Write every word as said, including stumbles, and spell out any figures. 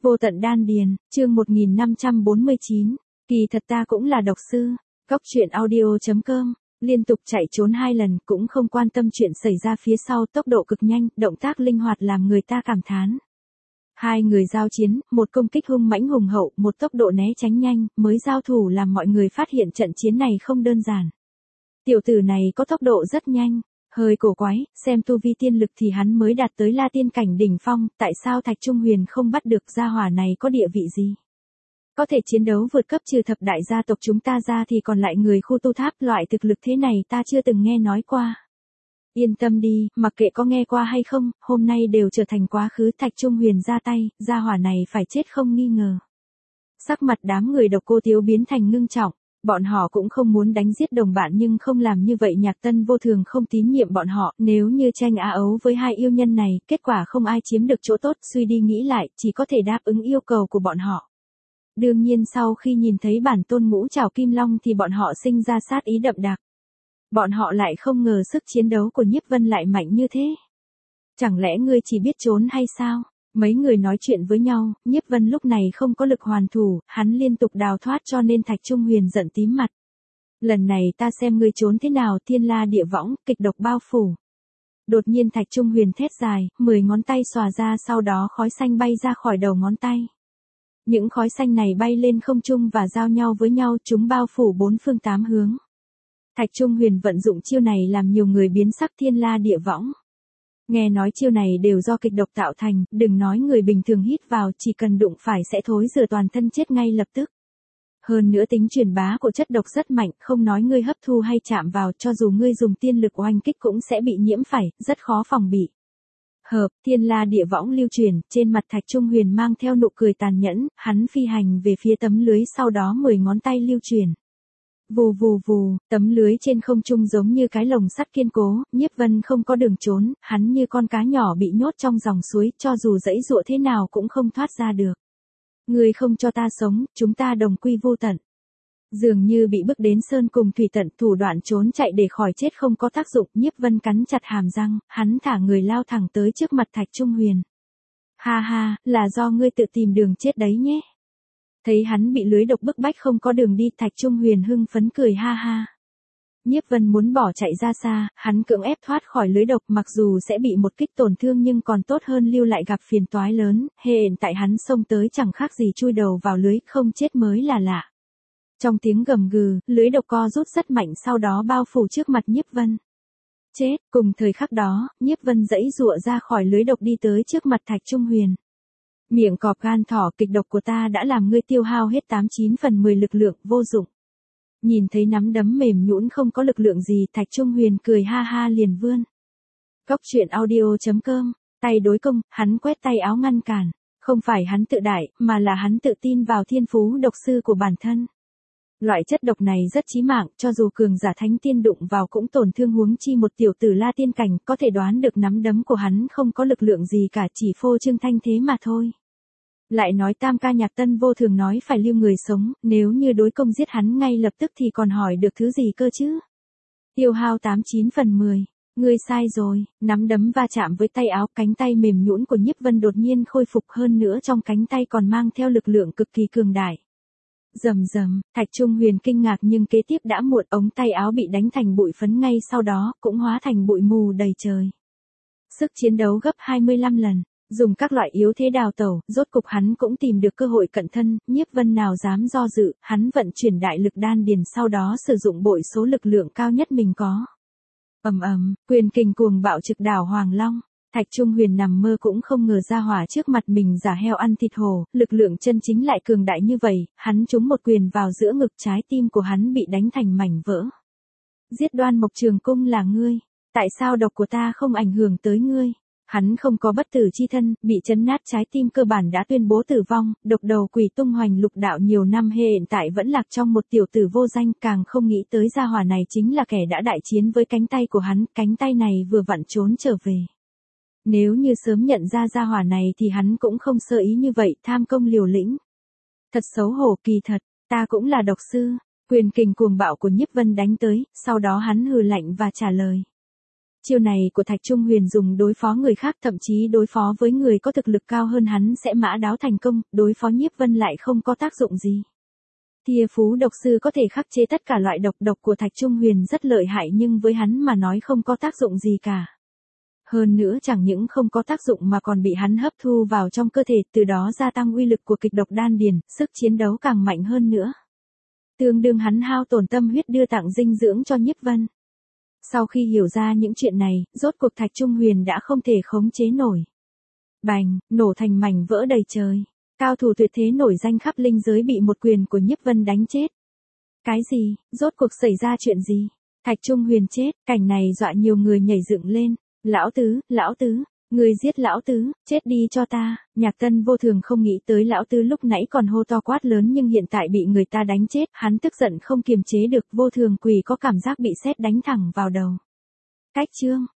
Vô tận đan điền, chương một nghìn năm trăm bốn mươi chín, kỳ thật ta cũng là độc sư, Cóc truyện audio chấm com, liên tục chạy trốn hai lần cũng không quan tâm chuyện xảy ra phía sau, tốc độ cực nhanh, động tác linh hoạt làm người ta cảm thán. Hai người giao chiến, một công kích hung mãnh hùng hậu, một tốc độ né tránh nhanh, mới giao thủ làm mọi người phát hiện trận chiến này không đơn giản. Tiểu tử này có tốc độ rất nhanh. Hơi cổ quái, xem tu vi tiên lực thì hắn mới đạt tới La Tiên cảnh đỉnh phong, tại sao Thạch Trung Huyền không bắt được gia hỏa này có địa vị gì? Có thể chiến đấu vượt cấp trừ thập đại gia tộc chúng ta ra thì còn lại người khu tu tháp, loại thực lực thế này ta chưa từng nghe nói qua. Yên tâm đi, mặc kệ có nghe qua hay không, hôm nay đều trở thành quá khứ. Thạch Trung Huyền ra tay, gia hỏa này phải chết không nghi ngờ. Sắc mặt đám người Độc Cô Thiếu biến thành ngưng trọng. Bọn họ cũng không muốn đánh giết đồng bạn nhưng không làm như vậy Nhạc Tân vô thường không tín nhiệm bọn họ, nếu như tranh á ấu với hai yêu nhân này, kết quả không ai chiếm được chỗ tốt, suy đi nghĩ lại, chỉ có thể đáp ứng yêu cầu của bọn họ. Đương nhiên sau khi nhìn thấy bản tôn ngũ trảo kim long thì bọn họ sinh ra sát ý đậm đặc. Bọn họ lại không ngờ sức chiến đấu của Nhiếp Vân lại mạnh như thế. Chẳng lẽ ngươi chỉ biết trốn hay sao? Mấy người nói chuyện với nhau, Nhiếp Vân lúc này không có lực hoàn thủ, hắn liên tục đào thoát cho nên Thạch Trung Huyền giận tím mặt. Lần này ta xem ngươi trốn thế nào, thiên la địa võng, kịch độc bao phủ. Đột nhiên Thạch Trung Huyền thét dài, mười ngón tay xòa ra, sau đó khói xanh bay ra khỏi đầu ngón tay. Những khói xanh này bay lên không trung và giao nhau với nhau, chúng bao phủ bốn phương tám hướng. Thạch Trung Huyền vận dụng chiêu này làm nhiều người biến sắc, thiên la địa võng. Nghe nói chiêu này đều do kịch độc tạo thành, đừng nói người bình thường hít vào, chỉ cần đụng phải sẽ thối rửa toàn thân chết ngay lập tức. Hơn nữa tính truyền bá của chất độc rất mạnh, không nói ngươi hấp thu hay chạm vào, cho dù ngươi dùng tiên lực oanh kích cũng sẽ bị nhiễm phải, rất khó phòng bị. Hợp, thiên la địa võng lưu truyền, trên mặt Thạch Trung Huyền mang theo nụ cười tàn nhẫn, hắn phi hành về phía tấm lưới, sau đó mười ngón tay lưu truyền. Vù vù vù, tấm lưới trên không trung giống như cái lồng sắt kiên cố, Nhiếp Vân không có đường trốn, hắn như con cá nhỏ bị nhốt trong dòng suối, cho dù giãy giụa thế nào cũng không thoát ra được. Ngươi không cho ta sống, chúng ta đồng quy vô tận. Dường như bị bước đến sơn cùng thủy tận, thủ đoạn trốn chạy để khỏi chết không có tác dụng, Nhiếp Vân cắn chặt hàm răng, hắn thả người lao thẳng tới trước mặt Thạch Trung Huyền. Ha ha, là do ngươi tự tìm đường chết đấy nhé. Thấy hắn bị lưới độc bức bách không có đường đi, Thạch Trung Huyền hưng phấn cười ha ha. Nhiếp Vân muốn bỏ chạy ra xa, hắn cưỡng ép thoát khỏi lưới độc, mặc dù sẽ bị một kích tổn thương nhưng còn tốt hơn lưu lại gặp phiền toái lớn, hiện tại hắn xông tới chẳng khác gì chui đầu vào lưới, không chết mới là lạ. Trong tiếng gầm gừ, lưới độc co rút rất mạnh, sau đó bao phủ trước mặt Nhiếp Vân. Chết, cùng thời khắc đó, Nhiếp Vân giãy giụa ra khỏi lưới độc đi tới trước mặt Thạch Trung Huyền. Miệng cọp gan thỏ, kịch độc của ta đã làm ngươi tiêu hao hết tám chín phần mười lực lượng, vô dụng. Nhìn thấy nắm đấm mềm nhũn không có lực lượng gì, Thạch Trung Huyền cười ha ha liền vươn. Cóc truyện audio chấm com, tay đối công, hắn quét tay áo ngăn cản. Không phải hắn tự đại, mà là hắn tự tin vào thiên phú độc sư của bản thân. Loại chất độc này rất chí mạng, cho dù cường giả thánh tiên đụng vào cũng tổn thương, huống chi một tiểu tử La Tiên cảnh, có thể đoán được nắm đấm của hắn không có lực lượng gì cả, chỉ phô trương thanh thế mà thôi. Lại nói tam ca Nhạc Tân vô thường nói phải lưu người sống, nếu như đối công giết hắn ngay lập tức thì còn hỏi được thứ gì cơ chứ? Tiêu hao tám chín phần mười, ngươi sai rồi, nắm đấm va chạm với tay áo, cánh tay mềm nhũn của Nhiếp Vân đột nhiên khôi phục, hơn nữa trong cánh tay còn mang theo lực lượng cực kỳ cường đại. Rầm rầm, Thạch Trung Huyền kinh ngạc nhưng kế tiếp đã muộn, ống tay áo bị đánh thành bụi phấn, ngay sau đó cũng hóa thành bụi mù đầy trời. Sức chiến đấu gấp hai mươi lăm lần. Dùng các loại yếu thế đào tẩu, rốt cục hắn cũng tìm được cơ hội cận thân, Nhiếp Vân nào dám do dự, hắn vận chuyển đại lực đan điền, sau đó sử dụng bội số lực lượng cao nhất mình có. Ầm ầm, quyền kình cuồng bạo trực đảo Hoàng Long, Thạch Trung Huyền nằm mơ cũng không ngờ ra hỏa trước mặt mình giả heo ăn thịt hổ, lực lượng chân chính lại cường đại như vậy, hắn trúng một quyền vào giữa ngực, trái tim của hắn bị đánh thành mảnh vỡ. Giết Đoan Mộc Trường Cung là ngươi, tại sao độc của ta không ảnh hưởng tới ngươi? Hắn không có bất tử chi thân, bị chấn nát trái tim cơ bản đã tuyên bố tử vong, độc đầu quỷ tung hoành lục đạo nhiều năm, hiện tại vẫn lạc trong một tiểu tử vô danh, càng không nghĩ tới gia hỏa này chính là kẻ đã đại chiến với cánh tay của hắn, cánh tay này vừa vặn trốn trở về. Nếu như sớm nhận ra gia hỏa này thì hắn cũng không sơ ý như vậy, tham công liều lĩnh. Thật xấu hổ, kỳ thật, ta cũng là độc sư, quyền kình cuồng bạo của Nhiếp Vân đánh tới, sau đó hắn hừ lạnh và trả lời. Chiêu này của Thạch Trung Huyền dùng đối phó người khác, thậm chí đối phó với người có thực lực cao hơn hắn sẽ mã đáo thành công, đối phó Nhiếp Vân lại không có tác dụng gì. Thìa phú độc sư có thể khắc chế tất cả loại độc, độc của Thạch Trung Huyền rất lợi hại nhưng với hắn mà nói không có tác dụng gì cả. Hơn nữa chẳng những không có tác dụng mà còn bị hắn hấp thu vào trong cơ thể, từ đó gia tăng uy lực của kịch độc đan điền, sức chiến đấu càng mạnh hơn nữa. Tương đương hắn hao tổn tâm huyết đưa tặng dinh dưỡng cho Nhiếp Vân. Sau khi hiểu ra những chuyện này, rốt cuộc Thạch Trung Huyền đã không thể khống chế nổi. Bành, nổ thành mảnh vỡ đầy trời. Cao thủ tuyệt thế nổi danh khắp linh giới bị một quyền của Nhiếp Vân đánh chết. Cái gì, rốt cuộc xảy ra chuyện gì? Thạch Trung Huyền chết, cảnh này dọa nhiều người nhảy dựng lên. Lão tứ, lão tứ, người giết lão tứ, chết đi cho ta. Nhạc Tân vô thường không nghĩ tới lão tứ lúc nãy còn hô to quát lớn nhưng hiện tại bị người ta đánh chết, hắn tức giận không kiềm chế được, vô thường quỳ có cảm giác bị sét đánh thẳng vào đầu. Cách chương